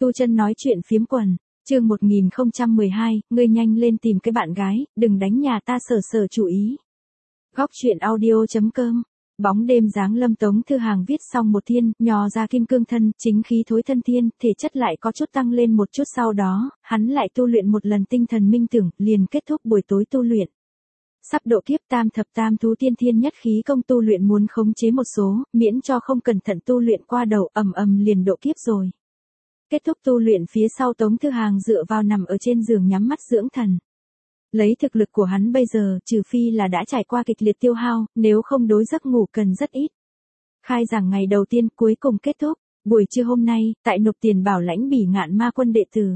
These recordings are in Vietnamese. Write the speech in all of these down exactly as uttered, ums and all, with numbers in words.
Tu Chân nói chuyện phiếm quần, chương một nghìn không trăm mười hai, ngươi nhanh lên tìm cái bạn gái, đừng đánh nhà ta Sở Sở chủ ý. Góc truyện audio chấm com. Bóng đêm giáng lâm. Tống Thư Hàng viết xong một thiên, nhò ra kim cương thân, chính khí thối thân thiên, thể chất lại có chút tăng lên một chút, sau đó, hắn lại tu luyện một lần tinh thần minh tưởng, liền kết thúc buổi tối tu luyện. Sắp độ kiếp tam thập tam thú tiên thiên nhất khí công tu luyện muốn khống chế một số, miễn cho không cẩn thận tu luyện qua đầu, ầm ầm liền độ kiếp rồi. Kết thúc tu luyện phía sau, Tống Thư Hàng dựa vào nằm ở trên giường nhắm mắt dưỡng thần. Lấy thực lực của hắn bây giờ, trừ phi là đã trải qua kịch liệt tiêu hao, nếu không đối giấc ngủ cần rất ít. Khai giảng ngày đầu tiên cuối cùng kết thúc, buổi trưa hôm nay, tại nộp tiền bảo lãnh Bỉ Ngạn Ma Quân đệ tử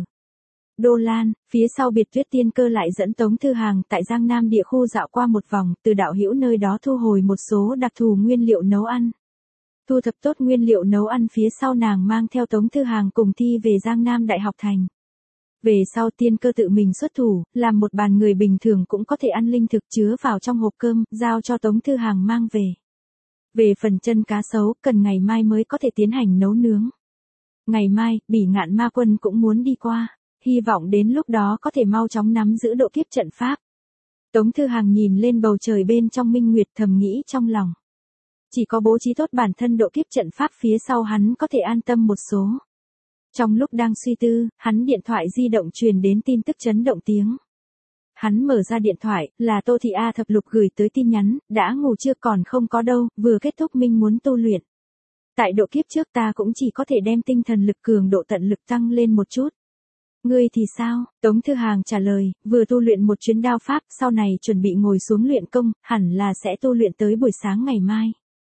Đô Lan, phía sau Biệt Tuyết Tiên Cơ lại dẫn Tống Thư Hàng tại Giang Nam địa khu dạo qua một vòng, từ đạo hữu nơi đó thu hồi một số đặc thù nguyên liệu nấu ăn. Thu thập tốt nguyên liệu nấu ăn phía sau, nàng mang theo Tống Thư Hàng cùng thi về Giang Nam Đại học Thành. Về sau Tiên Cơ tự mình xuất thủ, làm một bàn người bình thường cũng có thể ăn linh thực chứa vào trong hộp cơm, giao cho Tống Thư Hàng mang về. Về phần chân cá sấu, cần ngày mai mới có thể tiến hành nấu nướng. Ngày mai, Bỉ Ngạn Ma Quân cũng muốn đi qua, hy vọng đến lúc đó có thể mau chóng nắm giữ độ kiếp trận pháp. Tống Thư Hàng nhìn lên bầu trời bên trong minh nguyệt, thầm nghĩ trong lòng. Chỉ có bố trí tốt bản thân độ kiếp trận pháp phía sau, hắn có thể an tâm một số. Trong lúc đang suy tư, hắn điện thoại di động truyền đến tin tức chấn động tiếng. Hắn mở ra điện thoại, là Tô Thị A Thập Lục gửi tới tin nhắn, đã ngủ chưa? Còn không có đâu, vừa kết thúc minh muốn tu luyện. Tại độ kiếp trước ta cũng chỉ có thể đem tinh thần lực cường độ tận lực tăng lên một chút. Ngươi thì sao? Tống Thư Hàng trả lời, vừa tu luyện một chuyến đao pháp, sau này chuẩn bị ngồi xuống luyện công, hẳn là sẽ tu luyện tới buổi sáng ngày mai.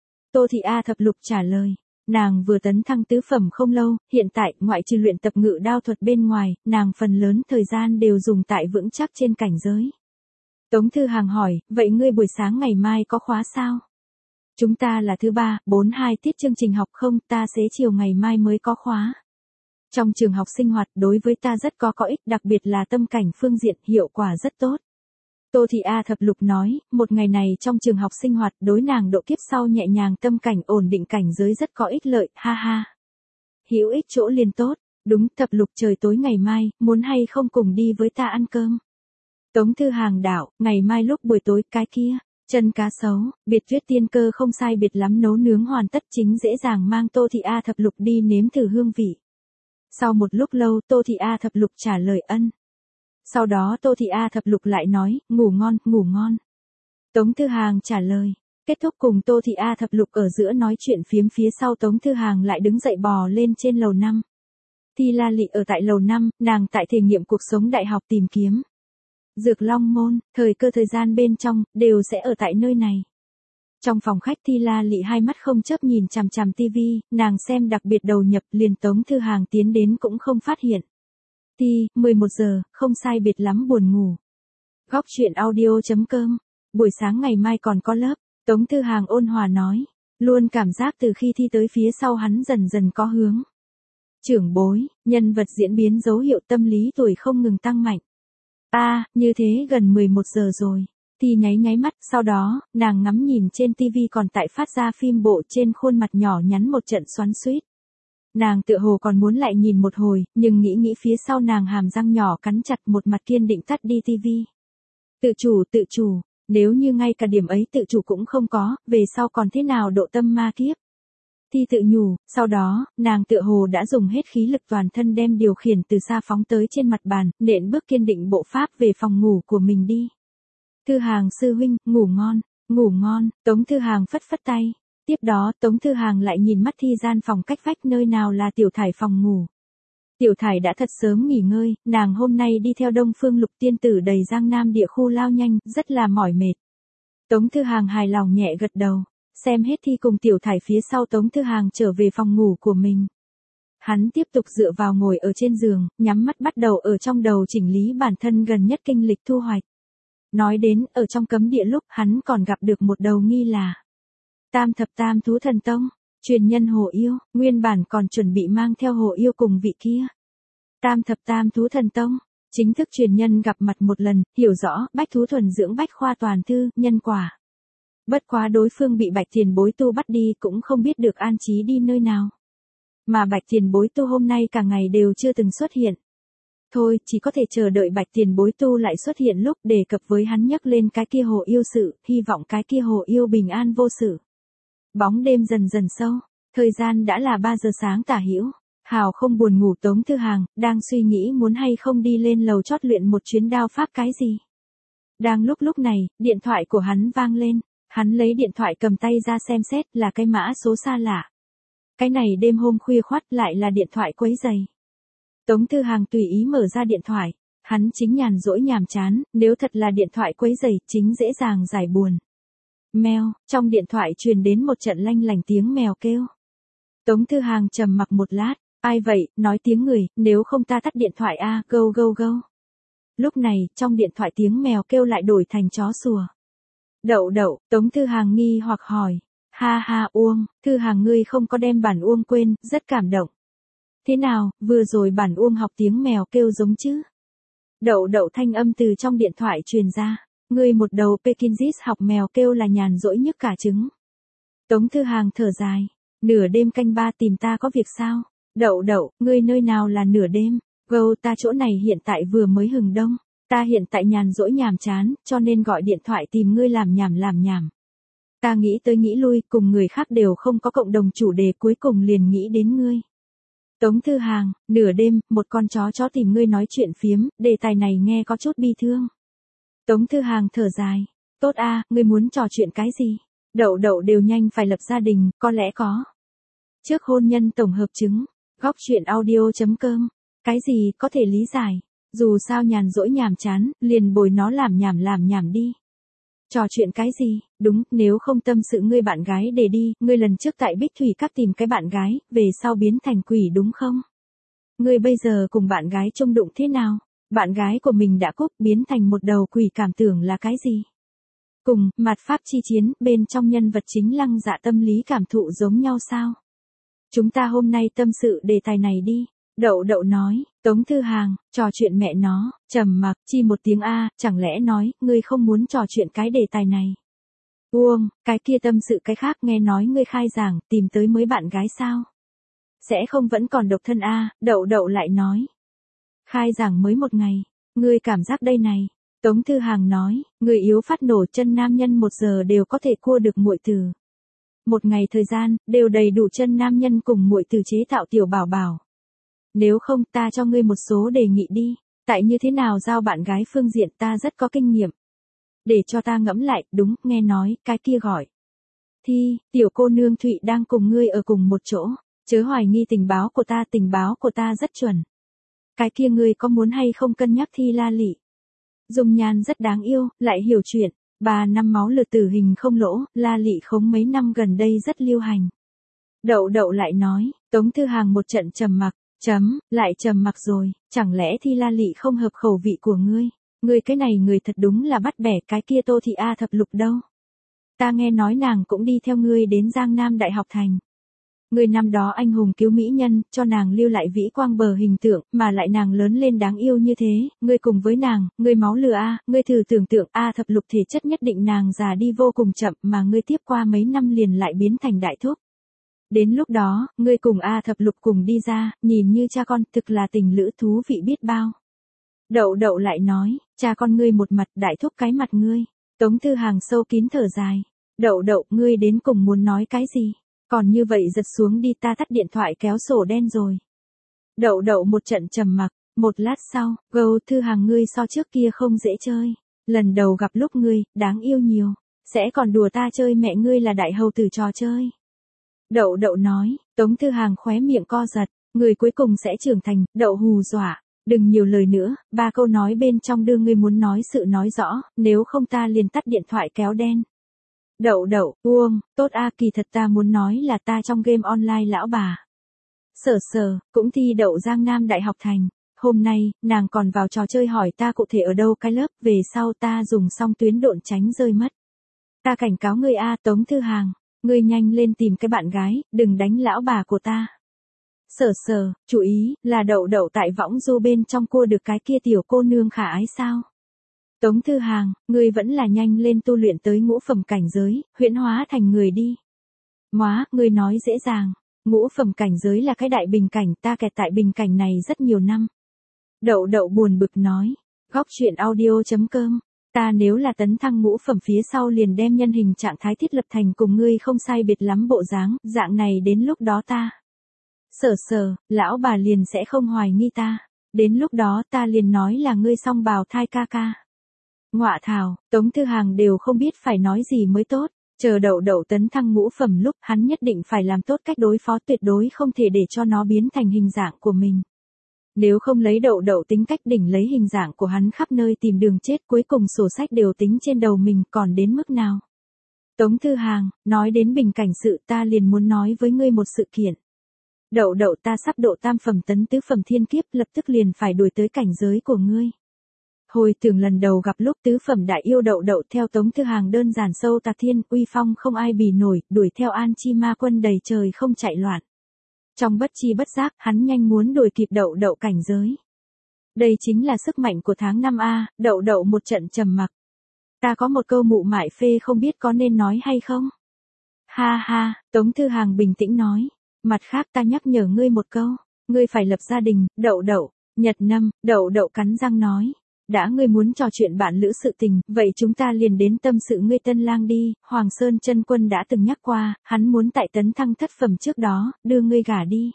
Tô Thị A Thập Lục trả lời, nàng vừa tấn thăng tứ phẩm không lâu, hiện tại, ngoại trừ luyện tập ngự đao thuật bên ngoài, nàng phần lớn thời gian đều dùng tại vững chắc trên cảnh giới. Tống Thư Hàng hỏi, vậy ngươi buổi sáng ngày mai có khóa sao? Chúng ta là thứ ba, bốn hai tiết chương trình học không, ta sẽ chiều ngày mai mới có khóa. Trong trường học sinh hoạt đối với ta rất có có ích, đặc biệt là tâm cảnh phương diện, hiệu quả rất tốt. Tô Thị A Thập Lục nói, một ngày này trong trường học sinh hoạt đối nàng độ kiếp sau nhẹ nhàng, tâm cảnh ổn định, cảnh giới rất có ích lợi, ha ha. Hữu ích chỗ liền tốt, đúng. Thập Lục, trời tối ngày mai, muốn hay không cùng đi với ta ăn cơm? Tống Thư Hàng đạo, ngày mai lúc buổi tối, cái kia, chân cá sấu, Biệt Tuyết Tiên Cơ không sai biệt lắm nấu nướng hoàn tất, chính dễ dàng mang Tô Thị A Thập Lục đi nếm thử hương vị. Sau một lúc lâu, Tô Thị A Thập Lục trả lời ân. Sau đó Tô Thị A Thập Lục lại nói, ngủ ngon, ngủ ngon. Tống Thư Hàng trả lời. Kết thúc cùng Tô Thị A Thập Lục ở giữa nói chuyện phiếm phía sau, Tống Thư Hàng lại đứng dậy bò lên trên lầu năm. Thi La Lị ở tại lầu năm, nàng tại thể nghiệm cuộc sống đại học tìm kiếm. Dược Long Môn, thời cơ thời gian bên trong, đều sẽ ở tại nơi này. Trong phòng khách, Thi La Lị hai mắt không chớp nhìn chằm chằm tivi, nàng xem đặc biệt đầu nhập, liền Tống Thư Hàng tiến đến cũng không phát hiện. Ti, mười một giờ, không sai biệt lắm buồn ngủ. Góc truyện audio chấm com. Buổi sáng ngày mai còn có lớp, Tống Thư Hàng ôn hòa nói. Luôn cảm giác từ khi thi tới phía sau hắn dần dần có hướng. Trưởng bối, nhân vật diễn biến dấu hiệu tâm lý tuổi không ngừng tăng mạnh. A, à, như thế gần mười một giờ rồi. Ti nháy nháy mắt, sau đó, nàng ngắm nhìn trên tivi còn tại phát ra phim bộ, trên khuôn mặt nhỏ nhắn một trận xoắn xuýt. Nàng tựa hồ còn muốn lại nhìn một hồi, nhưng nghĩ nghĩ phía sau, nàng hàm răng nhỏ cắn chặt, một mặt kiên định tắt đi tivi. Tự chủ, tự chủ, nếu như ngay cả điểm ấy tự chủ cũng không có, về sau còn thế nào độ tâm ma kiếp? Thi tự nhủ, sau đó, nàng tựa hồ đã dùng hết khí lực toàn thân đem điều khiển từ xa phóng tới trên mặt bàn, nện bước kiên định bộ pháp về phòng ngủ của mình đi. Thư Hàng sư huynh, ngủ ngon, ngủ ngon. Tống Thư Hàng phất phất tay. Tiếp đó, Tống Thư Hàng lại nhìn mắt Thi gian phòng cách vách, nơi nào là Tiểu Thải phòng ngủ. Tiểu Thải đã thật sớm nghỉ ngơi, nàng hôm nay đi theo Đông Phương Lục tiên tử đầy Giang Nam địa khu lao nhanh, rất là mỏi mệt. Tống Thư Hàng hài lòng nhẹ gật đầu, xem hết Thi cùng Tiểu Thải phía sau, Tống Thư Hàng trở về phòng ngủ của mình. Hắn tiếp tục dựa vào ngồi ở trên giường, nhắm mắt bắt đầu ở trong đầu chỉnh lý bản thân gần nhất kinh lịch thu hoạch. Nói đến, ở trong cấm địa lúc, hắn còn gặp được một đầu nghi là Tam thập tam thú thần tông, truyền nhân Hồ Yêu, nguyên bản còn chuẩn bị mang theo Hồ Yêu cùng vị kia. Tam thập tam thú thần tông, chính thức truyền nhân gặp mặt một lần, hiểu rõ, bách thú thuần dưỡng bách khoa toàn thư, nhân quả. Bất quá đối phương bị Bạch tiền bối tu bắt đi, cũng không biết được an trí đi nơi nào. Mà Bạch Tiền Bối Tu hôm nay cả ngày đều chưa từng xuất hiện. Thôi, chỉ có thể chờ đợi Bạch Tiền Bối Tu lại xuất hiện lúc đề cập với hắn nhắc lên cái kia hồ yêu sự, hy vọng cái kia hồ yêu bình an vô sự. Bóng đêm dần dần sâu, thời gian đã là ba giờ sáng tả hữu. Hào không buồn ngủ Tống Thư Hàng, đang suy nghĩ muốn hay không đi lên lầu chót luyện một chuyến đao pháp cái gì. Đang lúc lúc này, điện thoại của hắn vang lên, hắn lấy điện thoại cầm tay ra xem xét là cái mã số xa lạ. Cái này đêm hôm khuya khoắt lại là điện thoại quấy giày. Tống Thư Hàng tùy ý mở ra điện thoại, hắn chính nhàn rỗi nhàm chán, nếu thật là điện thoại quấy giày chính dễ dàng giải buồn. Mèo, trong điện thoại truyền đến một trận lanh lành tiếng mèo kêu. Tống Thư Hàng trầm mặc một lát, ai vậy, nói tiếng người, nếu không ta tắt điện thoại a, gâu gâu gâu. Lúc này, trong điện thoại tiếng mèo kêu lại đổi thành chó sủa. Đậu đậu, Tống Thư Hàng nghi hoặc hỏi. Ha ha Uông, Thư Hàng ngươi không có đem bản Uông quên, rất cảm động. Thế nào, vừa rồi bản Uông học tiếng mèo kêu giống chứ? Đậu đậu thanh âm từ trong điện thoại truyền ra. Ngươi một đầu Pekingese học mèo kêu là nhàn rỗi nhức cả trứng. Tống Thư Hàng thở dài. Nửa đêm canh ba tìm ta có việc sao? Đậu đậu, ngươi nơi nào là nửa đêm? Gâu ta chỗ này hiện tại vừa mới hừng đông. Ta hiện tại nhàn rỗi nhàm chán, cho nên gọi điện thoại tìm ngươi làm nhảm làm nhảm. Ta nghĩ tới nghĩ lui, cùng người khác đều không có cộng đồng chủ đề, cuối cùng liền nghĩ đến ngươi. Tống Thư Hàng, nửa đêm, một con chó chó tìm ngươi nói chuyện phiếm, đề tài này nghe có chút bi thương. Tống Thư Hàng thở dài. Tốt a, ngươi muốn trò chuyện cái gì? Đậu đậu đều nhanh phải lập gia đình, có lẽ có. Trước hôn nhân tổng hợp chứng. Góc truyện audio chấm com. Cái gì có thể lý giải. Dù sao nhàn rỗi nhàm chán, liền bồi nó làm nhảm làm nhảm đi. Trò chuyện cái gì, đúng, nếu không tâm sự ngươi bạn gái để đi, ngươi lần trước tại Bích Thủy Các tìm cái bạn gái, về sau biến thành quỷ đúng không? Ngươi bây giờ cùng bạn gái chung đụng thế nào? Bạn gái của mình đã cúp biến thành một đầu quỷ cảm tưởng là cái gì? Cùng, mặt pháp chi chiến, bên trong nhân vật chính Lăng Dạ tâm lý cảm thụ giống nhau sao? Chúng ta hôm nay tâm sự đề tài này đi. Đậu đậu nói, Tống Thư Hàng, trò chuyện mẹ nó, trầm mặc, chi một tiếng A, chẳng lẽ nói, ngươi không muốn trò chuyện cái đề tài này. Uông, cái kia tâm sự cái khác nghe nói ngươi khai giảng, tìm tới mới bạn gái sao? Sẽ không vẫn còn độc thân A, đậu đậu lại nói. Khai giảng mới một ngày, ngươi cảm giác đây này. Tống Thư Hàng nói, người yếu phát nổ chân nam nhân một giờ đều có thể cua được muội tử. Một ngày thời gian, đều đầy đủ chân nam nhân cùng muội tử chế tạo tiểu bảo bảo. Nếu không ta cho ngươi một số đề nghị đi, tại như thế nào giao bạn gái phương diện ta rất có kinh nghiệm. Để cho ta ngẫm lại, đúng, nghe nói, cái kia gọi. Thi, tiểu cô nương Thụy đang cùng ngươi ở cùng một chỗ, chớ hoài nghi tình báo của ta, tình báo của ta rất chuẩn. Cái kia ngươi có muốn hay không cân nhắc Thi La Lị. Dung nhan rất đáng yêu, lại hiểu chuyện, ba năm máu lượt tử hình không lỗ, La Lị khống mấy năm gần đây rất lưu hành. Đậu đậu lại nói, Tống Thư Hàng một trận trầm mặc. Chấm, lại trầm mặc rồi, chẳng lẽ Thi La Lị không hợp khẩu vị của ngươi? Ngươi cái này người thật đúng là bắt bẻ, cái kia Tô Thị A thập lục đâu? Ta nghe nói nàng cũng đi theo ngươi đến Giang Nam Đại học thành. Ngươi năm đó anh hùng cứu mỹ nhân, cho nàng lưu lại vĩ quang bờ hình tượng, mà lại nàng lớn lên đáng yêu như thế, ngươi cùng với nàng, ngươi máu lửa A, ngươi thử tưởng tượng A thập lục thể chất nhất định nàng già đi vô cùng chậm mà ngươi tiếp qua mấy năm liền lại biến thành đại thúc. Đến lúc đó, ngươi cùng A thập lục cùng đi ra, nhìn như cha con, thực là tình lữ thú vị biết bao. Đậu đậu lại nói, cha con ngươi một mặt, đại thúc cái mặt ngươi. Tống Thư Hàng sâu kín thở dài. Đậu đậu, ngươi đến cùng muốn nói cái gì? Còn như vậy giật xuống đi, ta tắt điện thoại kéo sổ đen rồi. Đậu đậu một trận trầm mặc, một lát sau, gâu Thư Hàng ngươi so trước kia không dễ chơi. Lần đầu gặp lúc ngươi, đáng yêu nhiều, sẽ còn đùa ta chơi mẹ ngươi là đại hầu tử trò chơi. Đậu đậu nói, Tống Thư Hàng khóe miệng co giật, người cuối cùng sẽ trưởng thành, đậu hù dọa, đừng nhiều lời nữa, ba câu nói bên trong đưa ngươi muốn nói sự nói rõ, nếu không ta liền tắt điện thoại kéo đen. Đậu đậu, Uông, tốt a, kỳ thật ta muốn nói là ta trong game online lão bà. Sở sở, cũng thi đậu Giang Nam Đại học thành, hôm nay, nàng còn vào trò chơi hỏi ta cụ thể ở đâu cái lớp, về sau ta dùng xong tuyến độn tránh rơi mất. Ta cảnh cáo ngươi a, Tống Thư Hàng. Ngươi nhanh lên tìm cái bạn gái, đừng đánh lão bà của ta. Sở sở, chú ý, là đậu đậu tại võng du bên trong cua được cái kia tiểu cô nương khả ái sao? Tống Thư Hàng, ngươi vẫn là nhanh lên tu luyện tới ngũ phẩm cảnh giới, huyễn hóa thành người đi. Móa, ngươi nói dễ dàng, Ngũ phẩm cảnh giới là cái đại bình cảnh, ta kẹt tại bình cảnh này rất nhiều năm. Đậu đậu buồn bực nói. Góc truyện audio.com. Ta nếu là tấn thăng ngũ phẩm phía sau liền đem nhân hình trạng thái thiết lập thành cùng ngươi không sai biệt lắm bộ dáng, dạng này đến lúc đó ta. Sở sở, lão bà liền sẽ không hoài nghi ta. Đến lúc đó ta liền nói là ngươi song bào thai ca ca. Ngọa thảo, Tống Thư Hàng đều không biết phải nói gì mới tốt. Chờ đậu đậu tấn thăng ngũ phẩm lúc hắn nhất định phải làm tốt cách đối phó, tuyệt đối không thể để cho nó biến thành hình dạng của mình. Nếu không lấy đậu đậu tính cách đỉnh lấy hình dạng của hắn khắp nơi tìm đường chết, cuối cùng sổ sách đều tính trên đầu mình, còn đến mức nào. Tống Thư Hàng, nói đến bình cảnh sự ta liền muốn nói với ngươi một sự kiện. Đậu đậu ta sắp độ tam phẩm tấn tứ phẩm thiên kiếp, lập tức liền phải đuổi tới cảnh giới của ngươi. Hồi tưởng lần đầu gặp lúc tứ phẩm đại yêu đậu đậu theo Tống Thư Hàng đơn giản sâu tà thiên, uy phong không ai bì nổi, đuổi theo An Chi ma quân đầy trời không chạy loạn. Trong bất chi bất giác, hắn nhanh muốn đuổi kịp đậu đậu cảnh giới. Đây chính là sức mạnh của tháng năm A, đậu đậu một trận trầm mặc. Ta có một câu mụ mại phê không biết có nên nói hay không? Ha ha, Tống Thư Hàng bình tĩnh nói. Mặt khác ta nhắc nhở ngươi một câu, ngươi phải lập gia đình, đậu đậu. Nhật Năm, đậu đậu cắn răng nói. Đã ngươi muốn trò chuyện bạn lữ sự tình, vậy chúng ta liền đến tâm sự ngươi tân lang đi. Hoàng Sơn Chân Quân đã từng nhắc qua, hắn muốn tại tấn thăng thất phẩm trước đó, đưa ngươi gả đi.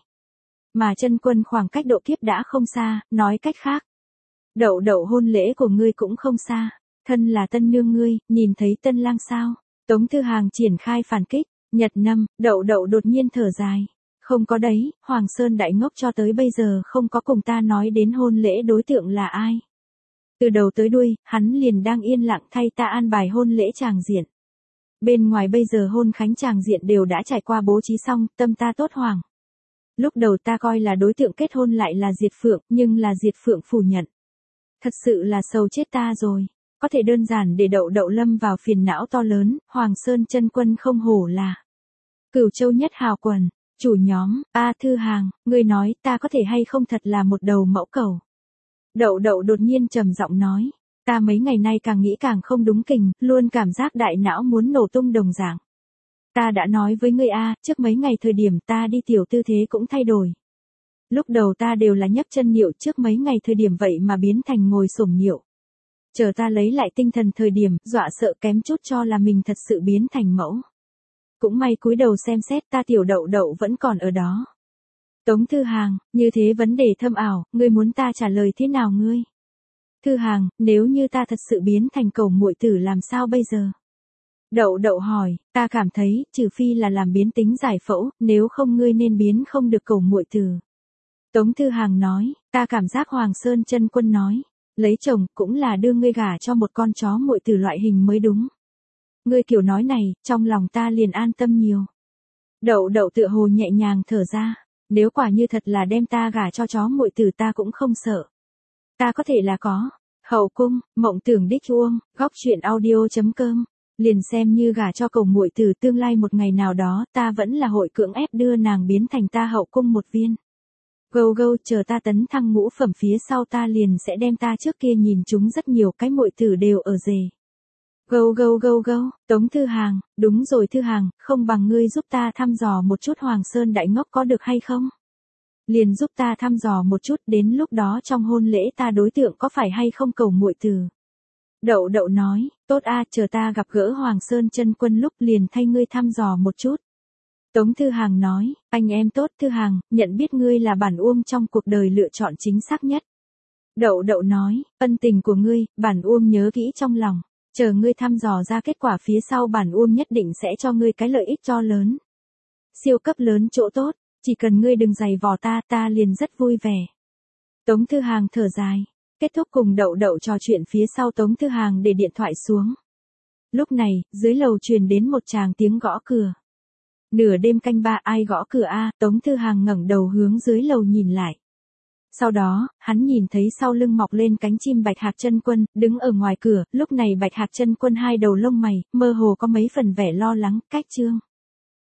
Mà Chân Quân khoảng cách độ kiếp đã không xa, nói cách khác. Đậu đậu hôn lễ của ngươi cũng không xa. Thân là tân nương ngươi, nhìn thấy tân lang sao? Tống Thư Hàng triển khai phản kích. Nhật Năm, đậu đậu đột nhiên thở dài. Không có đấy, Hoàng Sơn đại ngốc cho tới bây giờ không có cùng ta nói đến hôn lễ đối tượng là ai. Từ đầu tới đuôi, hắn liền đang yên lặng thay ta an bài hôn lễ tràng diện. Bên ngoài bây giờ hôn khánh tràng diện đều đã trải qua bố trí xong, tâm ta tốt hoàng. Lúc đầu ta coi là đối tượng kết hôn lại là Diệt Phượng, nhưng là Diệt Phượng phủ nhận. Thật sự là sầu chết ta rồi. Có thể đơn giản để đậu đậu lâm vào phiền não to lớn, Hoàng Sơn Chân Quân không hổ là Cửu Châu nhất hào quần, chủ nhóm, A Thư Hàng, ngươi nói ta có thể hay không thật là một đầu mẫu cầu. Đậu đậu đột nhiên trầm giọng nói, ta mấy ngày nay càng nghĩ càng không đúng kình, luôn cảm giác đại não muốn nổ tung đồng dạng. Ta đã nói với ngươi a, trước mấy ngày thời điểm ta đi tiểu tư thế cũng thay đổi. Lúc đầu ta đều là nhấp chân niệu, trước mấy ngày thời điểm vậy mà biến thành ngồi xổm niệu. Chờ ta lấy lại tinh thần thời điểm, dọa sợ kém chút cho là mình thật sự biến thành mẫu. Cũng may cúi đầu xem xét ta tiểu đậu đậu vẫn còn ở đó. Tống Thư Hàng, như thế vấn đề thâm ảo, ngươi muốn ta trả lời thế nào ngươi? Thư Hàng, nếu như ta thật sự biến thành cầu muội tử làm sao bây giờ? Đậu đậu hỏi, ta cảm thấy, trừ phi là làm biến tính giải phẫu, nếu không ngươi nên biến không được cầu muội tử. Tống Thư Hàng nói, ta cảm giác Hoàng Sơn Chân Quân nói, lấy chồng cũng là đưa ngươi gả cho một con chó muội tử loại hình mới đúng. Ngươi kiểu nói này, trong lòng ta liền an tâm nhiều. Đậu đậu tựa hồ nhẹ nhàng thở ra. Nếu quả như thật là đem ta gả cho chó muội tử ta cũng không sợ. Ta có thể là có. Hậu cung, mộng tưởng đích uông, góc truyện audio.com. Liền xem như gả cho cầu muội tử tương lai một ngày nào đó ta vẫn là hội cưỡng ép đưa nàng biến thành ta hậu cung một viên. Gâu gâu, chờ ta tấn thăng ngũ phẩm phía sau ta liền sẽ đem ta trước kia nhìn chúng rất nhiều cái muội tử đều ở rể. Gâu gâu gâu gâu, Tống Thư Hàng, đúng rồi Thư Hàng, không bằng ngươi giúp ta thăm dò một chút Hoàng Sơn đại ngốc có được hay không? Liền giúp ta thăm dò một chút, đến lúc đó trong hôn lễ ta đối tượng có phải hay không cầu muội tử. Đậu đậu nói, tốt a, chờ ta gặp gỡ Hoàng Sơn Chân Quân lúc liền thay ngươi thăm dò một chút. Tống Thư Hàng nói, anh em tốt Thư Hàng, nhận biết ngươi là bản uông trong cuộc đời lựa chọn chính xác nhất. Đậu đậu nói, ân tình của ngươi, bản uông nhớ kỹ trong lòng. Chờ ngươi thăm dò ra kết quả phía sau bản uông nhất định sẽ cho ngươi cái lợi ích to lớn. Siêu cấp lớn chỗ tốt, chỉ cần ngươi đừng giày vò ta, ta liền rất vui vẻ. Tống Thư Hàng thở dài, kết thúc cùng đậu đậu trò chuyện phía sau Tống Thư Hàng để điện thoại xuống. Lúc này, dưới lầu truyền đến một tràng tiếng gõ cửa. Nửa đêm canh ba, ai gõ cửa a? Tống Thư Hàng ngẩng đầu hướng dưới lầu nhìn lại. Sau đó, hắn nhìn thấy sau lưng mọc lên cánh chim Bạch Hạc Chân Quân, đứng ở ngoài cửa, lúc này Bạch Hạc Chân Quân hai đầu lông mày, mơ hồ có mấy phần vẻ lo lắng, cách chương.